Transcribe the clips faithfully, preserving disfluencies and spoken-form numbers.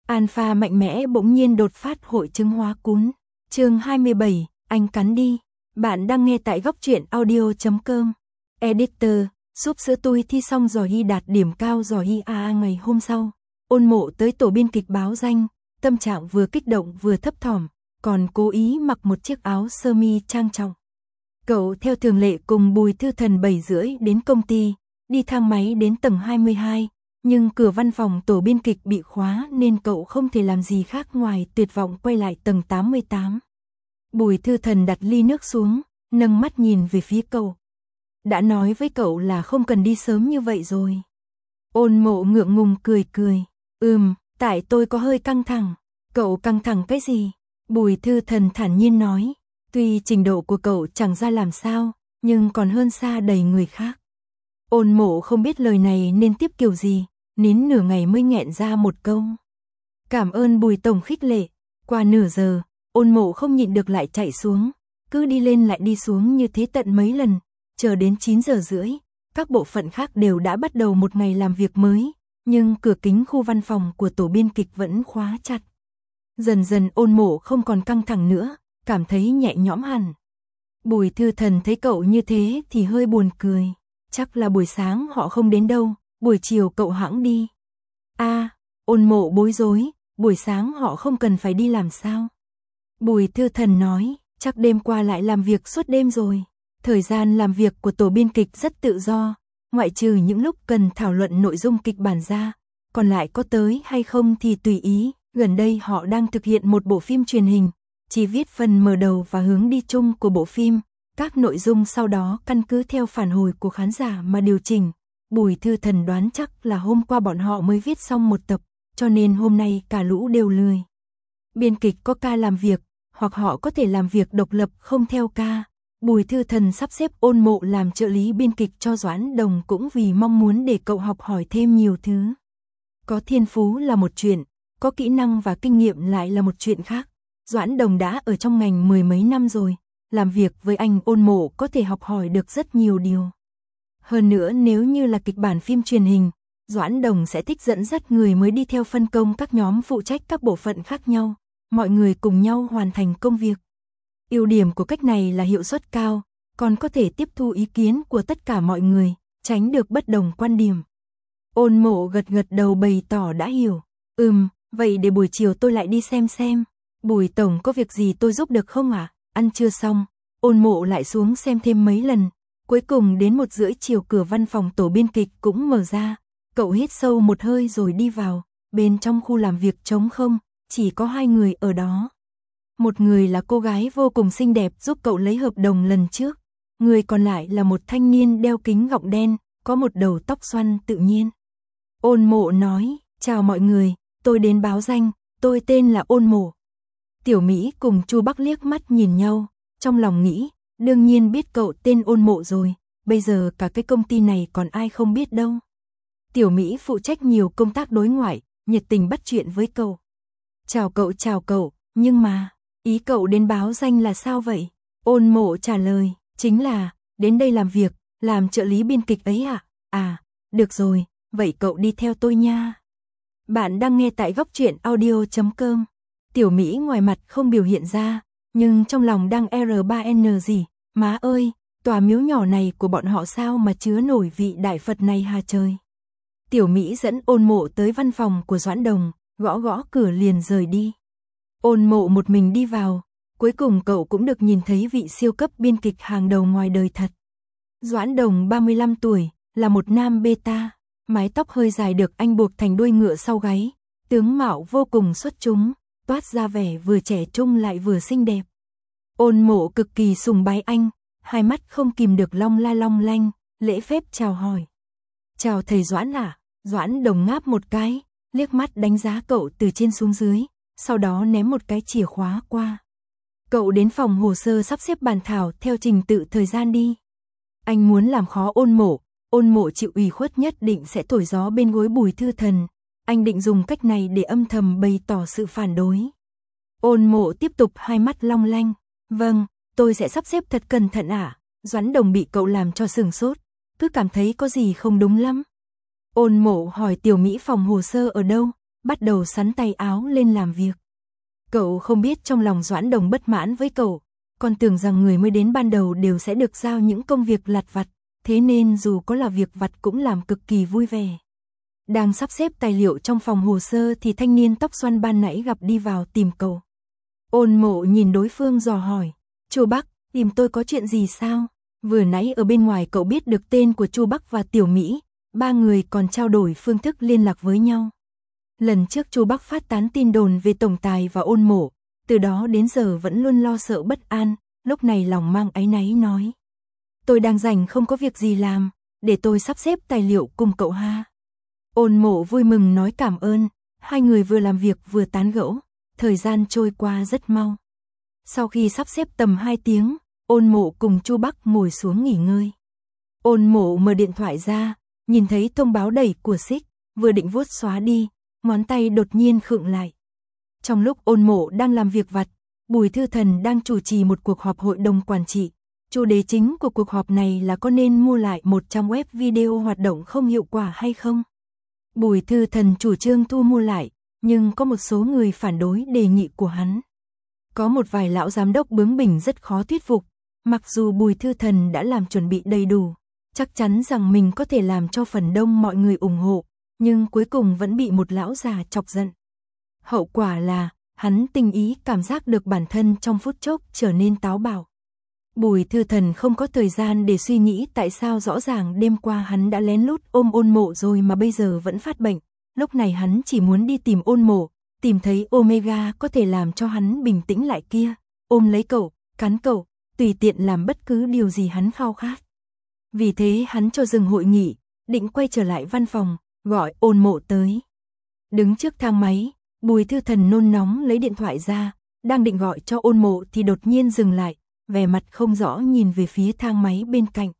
Alpha mạnh mẽ bỗng nhiên đột phát hội chứng hóa cún. Chương hai mươi bảy, anh cắn đi. Bạn đang nghe tại góc truyện audio chấm com. Editor, súp sữa tui thi xong rồi y đạt điểm cao rồi y a a ngày hôm sau. Ôn Mộ tới tổ biên kịch báo danh, tâm trạng vừa kích động vừa thấp thỏm, còn cố ý mặc một chiếc áo sơ mi trang trọng. Cậu theo thường lệ cùng Bùi Thư Thần bảy rưỡi đến công ty, đi thang máy đến tầng hai mươi hai, nhưng cửa văn phòng tổ biên kịch bị khóa nên cậu không thể làm gì khác ngoài tuyệt vọng quay lại tầng tám mươi tám. Bùi Thư Thần đặt ly nước xuống, nâng mắt nhìn về phía cậu. Đã nói với cậu là không cần đi sớm như vậy rồi. Ôn Mộ ngượng ngùng cười cười. Ừm, tại tôi có hơi căng thẳng. Cậu căng thẳng cái gì? Bùi Thư Thần thản nhiên nói. Tuy trình độ của cậu chẳng ra làm sao, nhưng còn hơn xa đầy người khác. Ôn Mộ không biết lời này nên tiếp kiểu gì, nín nửa ngày mới nghẹn ra một câu. Cảm ơn Bùi tổng khích lệ. Qua nửa giờ, Ôn Mộ không nhịn được lại chạy xuống, cứ đi lên lại đi xuống như thế tận mấy lần, chờ đến chín giờ rưỡi, các bộ phận khác đều đã bắt đầu một ngày làm việc mới, nhưng cửa kính khu văn phòng của tổ biên kịch vẫn khóa chặt. Dần dần Ôn Mộ không còn căng thẳng nữa, cảm thấy nhẹ nhõm hẳn. Bùi Thư Thần thấy cậu như thế thì hơi buồn cười. Chắc là buổi sáng họ không đến đâu, buổi chiều cậu hãng đi. A, à, Ôn Mộ bối rối, buổi sáng họ không cần phải đi làm sao? Bùi Thư Thần nói, chắc đêm qua lại làm việc suốt đêm rồi. Thời gian làm việc của tổ biên kịch rất tự do, ngoại trừ những lúc cần thảo luận nội dung kịch bản ra, còn lại có tới hay không thì tùy ý. Gần đây họ đang thực hiện một bộ phim truyền hình, chỉ viết phần mở đầu và hướng đi chung của bộ phim. Các nội dung sau đó căn cứ theo phản hồi của khán giả mà điều chỉnh. Bùi Thư Thần đoán chắc là hôm qua bọn họ mới viết xong một tập, cho nên hôm nay cả lũ đều lười. Biên kịch có ca làm việc, hoặc họ có thể làm việc độc lập không theo ca. Bùi Thư Thần sắp xếp Ôn Mộ làm trợ lý biên kịch cho Doãn Đồng cũng vì mong muốn để cậu học hỏi thêm nhiều thứ. Có thiên phú là một chuyện, có kỹ năng và kinh nghiệm lại là một chuyện khác. Doãn Đồng đã ở trong ngành mười mấy năm rồi, làm việc với anh Ôn Mộ có thể học hỏi được rất nhiều điều. Hơn nữa nếu như là kịch bản phim truyền hình, Doãn Đồng sẽ thích dẫn dắt người mới đi theo phân công các nhóm phụ trách các bộ phận khác nhau, mọi người cùng nhau hoàn thành công việc. Ưu điểm của cách này là hiệu suất cao, còn có thể tiếp thu ý kiến của tất cả mọi người, tránh được bất đồng quan điểm. Ôn Mộ gật gật đầu bày tỏ đã hiểu. Ừm, vậy để buổi chiều tôi lại đi xem xem. Bùi tổng có việc gì tôi giúp được không ạ? À? Ăn trưa xong, Ôn Mộ lại xuống xem thêm mấy lần, cuối cùng đến một rưỡi chiều cửa văn phòng tổ biên kịch cũng mở ra. Cậu hít sâu một hơi rồi đi vào, bên trong khu làm việc trống không, chỉ có hai người ở đó. Một người là cô gái vô cùng xinh đẹp giúp cậu lấy hợp đồng lần trước, người còn lại là một thanh niên đeo kính gọng đen, có một đầu tóc xoăn tự nhiên. Ôn Mộ nói, chào mọi người, tôi đến báo danh, tôi tên là Ôn Mộ. Tiểu Mỹ cùng Chu Bắc liếc mắt nhìn nhau, trong lòng nghĩ, đương nhiên biết cậu tên Ôn Mộ rồi, bây giờ cả cái công ty này còn ai không biết đâu. Tiểu Mỹ phụ trách nhiều công tác đối ngoại, nhiệt tình bắt chuyện với cậu. Chào cậu chào cậu, nhưng mà, ý cậu đến báo danh là sao vậy? Ôn Mộ trả lời, chính là, đến đây làm việc, làm trợ lý biên kịch ấy ạ. À? à, được rồi, vậy cậu đi theo tôi nha. Bạn đang nghe tại góc truyện audio chấm com. Tiểu Mỹ ngoài mặt không biểu hiện ra, nhưng trong lòng đang R ba N gì, má ơi, tòa miếu nhỏ này của bọn họ sao mà chứa nổi vị đại Phật này hà trời. Tiểu Mỹ dẫn Ôn Mộ tới văn phòng của Doãn Đồng, gõ gõ cửa liền rời đi. Ôn Mộ một mình đi vào, cuối cùng cậu cũng được nhìn thấy vị siêu cấp biên kịch hàng đầu ngoài đời thật. Doãn Đồng ba mươi lăm tuổi, là một nam beta, mái tóc hơi dài được anh buộc thành đuôi ngựa sau gáy, tướng mạo vô cùng xuất chúng, toát ra vẻ vừa trẻ trung lại vừa xinh đẹp. Ôn Mộ cực kỳ sùng bái anh, hai mắt không kìm được long la long lanh, lễ phép chào hỏi. Chào thầy Doãn ạ. À? Doãn Đồng ngáp một cái, liếc mắt đánh giá cậu từ trên xuống dưới, sau đó ném một cái chìa khóa qua. Cậu đến phòng hồ sơ sắp xếp bàn thảo theo trình tự thời gian đi. Anh muốn làm khó Ôn Mộ, Ôn Mộ chịu ủy khuất nhất định sẽ thổi gió bên gối Bùi Thư Thần. Anh định dùng cách này để âm thầm bày tỏ sự phản đối. Ôn Mộ tiếp tục hai mắt long lanh. Vâng, tôi sẽ sắp xếp thật cẩn thận ạ. À? Doãn Đồng bị cậu làm cho sửng sốt, cứ cảm thấy có gì không đúng lắm. Ôn Mộ hỏi Tiểu Mỹ phòng hồ sơ ở đâu, bắt đầu sắn tay áo lên làm việc. Cậu không biết trong lòng Doãn Đồng bất mãn với cậu, còn tưởng rằng người mới đến ban đầu đều sẽ được giao những công việc lặt vặt, thế nên dù có là việc vặt cũng làm cực kỳ vui vẻ. Đang sắp xếp tài liệu trong phòng hồ sơ thì thanh niên tóc xoăn ban nãy gặp đi vào tìm cậu. Ôn Mộ nhìn đối phương dò hỏi, Chu Bắc, tìm tôi có chuyện gì sao? Vừa nãy ở bên ngoài cậu biết được tên của Chu Bắc và Tiểu Mỹ, ba người còn trao đổi phương thức liên lạc với nhau. Lần trước Chu Bắc phát tán tin đồn về tổng tài và Ôn Mộ, từ đó đến giờ vẫn luôn lo sợ bất an, lúc này lòng mang áy náy nói. Tôi đang rảnh không có việc gì làm, để tôi sắp xếp tài liệu cùng cậu ha. Ôn Mộ vui mừng nói cảm ơn, hai người vừa làm việc vừa tán gẫu, thời gian trôi qua rất mau. Sau khi sắp xếp tầm hai tiếng, Ôn Mộ cùng Chu Bắc ngồi xuống nghỉ ngơi. Ôn Mộ mở điện thoại ra, nhìn thấy thông báo đẩy của Xích, vừa định vuốt xóa đi, ngón tay đột nhiên khựng lại. Trong lúc Ôn Mộ đang làm việc vặt, Bùi Thư Thần đang chủ trì một cuộc họp hội đồng quản trị. Chủ đề chính của cuộc họp này là có nên mua lại một trang web video hoạt động không hiệu quả hay không. Bùi Thư Thần chủ trương thu mua lại, nhưng có một số người phản đối đề nghị của hắn. Có một vài lão giám đốc bướng bỉnh rất khó thuyết phục, mặc dù Bùi Thư Thần đã làm chuẩn bị đầy đủ, chắc chắn rằng mình có thể làm cho phần đông mọi người ủng hộ, nhưng cuối cùng vẫn bị một lão già chọc giận. Hậu quả là, hắn tinh ý cảm giác được bản thân trong phút chốc trở nên táo bạo. Bùi Thư Thần không có thời gian để suy nghĩ tại sao rõ ràng đêm qua hắn đã lén lút ôm Ôn Mộ rồi mà bây giờ vẫn phát bệnh. Lúc này hắn chỉ muốn đi tìm Ôn Mộ, tìm thấy Omega có thể làm cho hắn bình tĩnh lại kia, ôm lấy cậu, cắn cậu, tùy tiện làm bất cứ điều gì hắn khao khát. Vì thế hắn cho dừng hội nghị, định quay trở lại văn phòng, gọi Ôn Mộ tới. Đứng trước thang máy, Bùi Thư Thần nôn nóng lấy điện thoại ra, đang định gọi cho Ôn Mộ thì đột nhiên dừng lại, vẻ mặt không rõ nhìn về phía thang máy bên cạnh.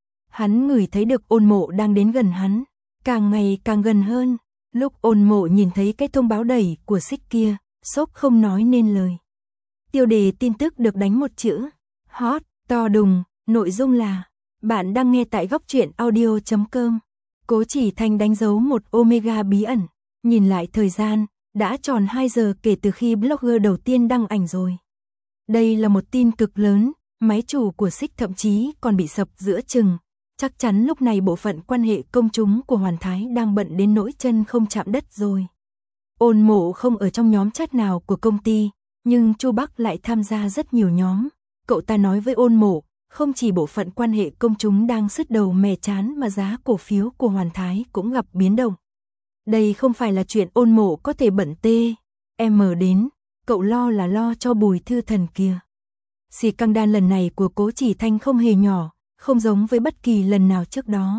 Hắn ngửi thấy được Ôn Mộ đang đến gần hắn, càng ngày càng gần hơn. Lúc Ôn Mộ nhìn thấy cái thông báo đẩy của Xích kia, sốc không nói nên lời. Tiêu đề tin tức được đánh một chữ, hot, to đùng, nội dung là, bạn đang nghe tại góc truyện audio chấm com. Cố Chỉ Thanh đánh dấu một Omega bí ẩn, nhìn lại thời gian, đã tròn hai giờ kể từ khi blogger đầu tiên đăng ảnh rồi. Đây là một tin cực lớn, máy chủ của Xích thậm chí còn bị sập giữa chừng. Chắc chắn lúc này bộ phận quan hệ công chúng của Hoàn Thái đang bận đến nỗi chân không chạm đất rồi. Ôn Mộ không ở trong nhóm chat nào của công ty, nhưng Chu Bắc lại tham gia rất nhiều nhóm. Cậu ta nói với Ôn Mộ, không chỉ bộ phận quan hệ công chúng đang sứt đầu mẻ chán mà giá cổ phiếu của Hoàn Thái cũng gặp biến động. Đây không phải là chuyện Ôn Mộ có thể bận tê, em đến, cậu lo là lo cho Bùi Thư Thần kia. Xì căng đan lần này của Cố Chỉ Thanh không hề nhỏ, không giống với bất kỳ lần nào trước đó.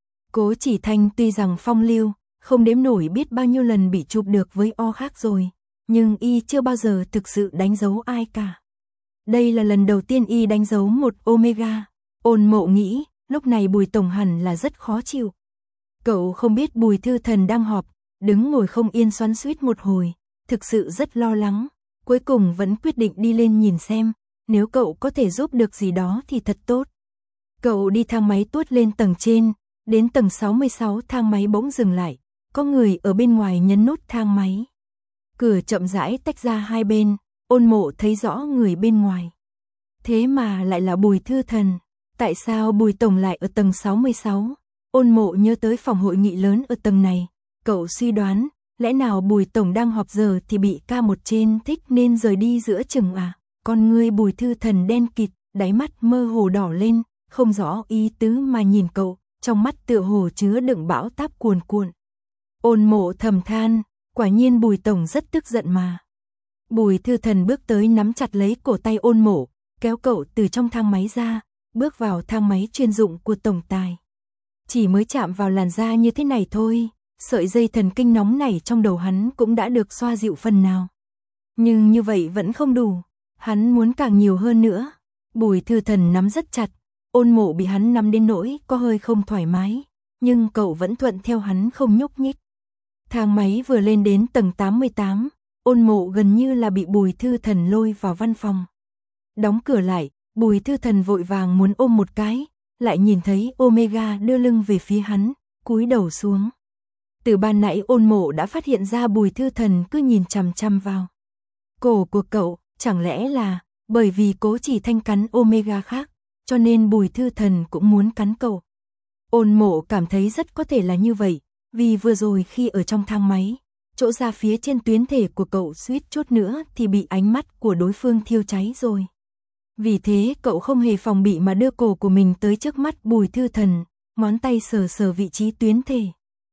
Cố Chỉ Thanh tuy rằng phong lưu, không đếm nổi biết bao nhiêu lần bị chụp được với o khác rồi, nhưng y chưa bao giờ thực sự đánh dấu ai cả. Đây là lần đầu tiên y đánh dấu một Omega. Ôn Mộ nghĩ, lúc này Bùi Tổng hẳn là rất khó chịu. Cậu không biết Bùi Thư Thần đang họp, đứng ngồi không yên xoắn xuýt một hồi, thực sự rất lo lắng, cuối cùng vẫn quyết định đi lên nhìn xem, nếu cậu có thể giúp được gì đó thì thật tốt. Cậu đi thang máy tuốt lên tầng trên, đến tầng sáu mươi sáu thang máy bỗng dừng lại, có người ở bên ngoài nhấn nút thang máy. Cửa chậm rãi tách ra hai bên, Ôn Mộ thấy rõ người bên ngoài. Thế mà lại là Bùi Thư Thần, tại sao Bùi Tổng lại ở tầng sáu mươi sáu? Ôn Mộ nhớ tới phòng hội nghị lớn ở tầng này, cậu suy đoán, lẽ nào Bùi Tổng đang họp giờ thì bị ca một trên thích nên rời đi giữa chừng à? Con ngươi Bùi Thư Thần đen kịt, đáy mắt mơ hồ đỏ lên, không rõ ý tứ mà nhìn cậu, trong mắt tựa hồ chứa đựng bão táp cuồn cuộn. Ôn Mộ thầm than, quả nhiên Bùi Tổng rất tức giận mà. Bùi Thư Thần bước tới nắm chặt lấy cổ tay Ôn Mộ, kéo cậu từ trong thang máy ra, bước vào thang máy chuyên dụng của tổng tài. Chỉ mới chạm vào làn da như thế này thôi, sợi dây thần kinh nóng nảy trong đầu hắn cũng đã được xoa dịu phần nào. Nhưng như vậy vẫn không đủ, hắn muốn càng nhiều hơn nữa. Bùi Thư Thần nắm rất chặt, Ôn Mộ bị hắn nắm đến nỗi có hơi không thoải mái, nhưng cậu vẫn thuận theo hắn không nhúc nhích. Thang máy vừa lên đến tầng tám mươi tám, Ôn Mộ gần như là bị Bùi Thư Thần lôi vào văn phòng. Đóng cửa lại, Bùi Thư Thần vội vàng muốn ôm một cái, lại nhìn thấy Omega đưa lưng về phía hắn, cúi đầu xuống. Từ ban nãy Ôn Mộ đã phát hiện ra Bùi Thư Thần cứ nhìn chằm chằm vào cổ của cậu, chẳng lẽ là bởi vì Cố Chỉ Thanh cắn Omega khác, cho nên Bùi Thư Thần cũng muốn cắn cậu. Ôn Mộ cảm thấy rất có thể là như vậy, vì vừa rồi khi ở trong thang máy, chỗ ra phía trên tuyến thể của cậu suýt chút nữa thì bị ánh mắt của đối phương thiêu cháy rồi. Vì thế cậu không hề phòng bị mà đưa cổ của mình tới trước mắt Bùi Thư Thần, ngón tay sờ sờ vị trí tuyến thể.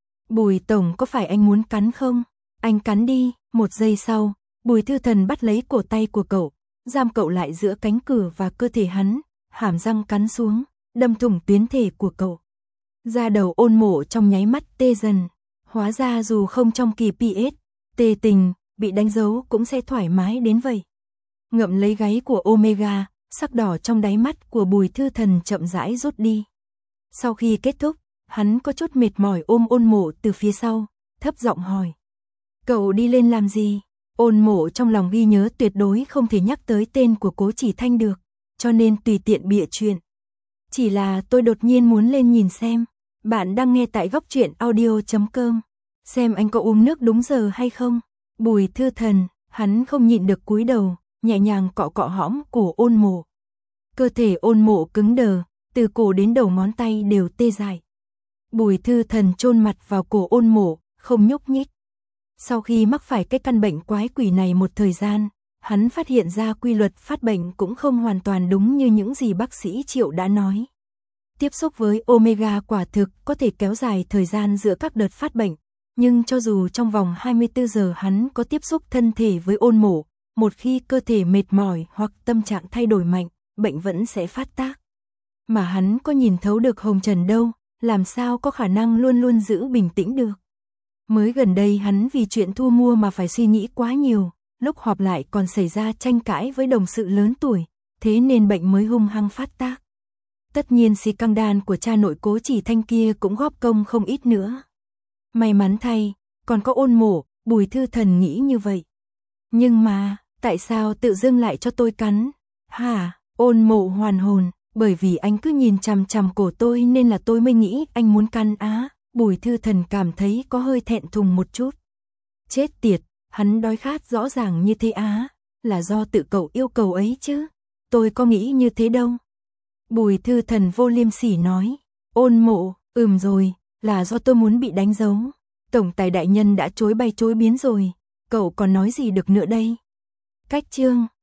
Bùi tổng, có phải anh muốn cắn không? Anh cắn đi. Một giây sau, Bùi Thư Thần bắt lấy cổ tay của cậu, giam cậu lại giữa cánh cửa và cơ thể hắn, hàm răng cắn xuống, đâm thủng tuyến thể của cậu. Da đầu Ôn Mộ trong nháy mắt tê dần, hóa ra dù không trong kỳ pê ét, tê tình, bị đánh dấu cũng sẽ thoải mái đến vậy. Ngậm lấy gáy của Omega, sắc đỏ trong đáy mắt của Bùi Thư Thần chậm rãi rút đi. Sau khi kết thúc, hắn có chút mệt mỏi ôm Ôn Mộ từ phía sau, thấp giọng hỏi. Cậu đi lên làm gì? Ôn Mộ trong lòng ghi nhớ tuyệt đối không thể nhắc tới tên của Cố Chỉ Thanh được, cho nên tùy tiện bịa chuyện. Chỉ là tôi đột nhiên muốn lên nhìn xem. Bạn đang nghe tại góc truyện audio chấm com. Xem anh có uống nước đúng giờ hay không? Bùi Thư Thần, hắn không nhịn được cúi đầu, nhẹ nhàng cọ cọ hõm của Ôn Mộ. Cơ thể Ôn Mộ cứng đờ, từ cổ đến đầu ngón tay đều tê dại. Bùi Thư Thần chôn mặt vào cổ Ôn Mộ, không nhúc nhích. Sau khi mắc phải cái căn bệnh quái quỷ này một thời gian, hắn phát hiện ra quy luật phát bệnh cũng không hoàn toàn đúng như những gì bác sĩ Triệu đã nói. Tiếp xúc với Omega quả thực có thể kéo dài thời gian giữa các đợt phát bệnh, nhưng cho dù trong vòng hai mươi tư giờ hắn có tiếp xúc thân thể với Ôn Mộ, một khi cơ thể mệt mỏi hoặc tâm trạng thay đổi mạnh, bệnh vẫn sẽ phát tác. Mà hắn có nhìn thấu được hồng trần đâu, làm sao có khả năng luôn luôn giữ bình tĩnh được. Mới gần đây hắn vì chuyện thu mua mà phải suy nghĩ quá nhiều, lúc họp lại còn xảy ra tranh cãi với đồng sự lớn tuổi, thế nên bệnh mới hung hăng phát tác. Tất nhiên xì căng đan của cha nội Cố Chỉ Thanh kia cũng góp công không ít nữa. May mắn thay, còn có Ôn Mộ, Bùi Thư Thần nghĩ như vậy. Nhưng mà, tại sao tự dưng lại cho tôi cắn? Hả? Ôn Mộ hoàn hồn, bởi vì anh cứ nhìn chằm chằm cổ tôi nên là tôi mới nghĩ anh muốn cắn á. Bùi Thư Thần cảm thấy có hơi thẹn thùng một chút. Chết tiệt, hắn đói khát rõ ràng như thế á, là do tự cậu yêu cầu ấy chứ. Tôi có nghĩ như thế đâu. Bùi Thư Thần vô liêm sỉ nói. Ôn Mộ, ừm rồi, là do tôi muốn bị đánh dấu. Tổng tài đại nhân đã chối bay chối biến rồi, cậu còn nói gì được nữa đây. Cách chương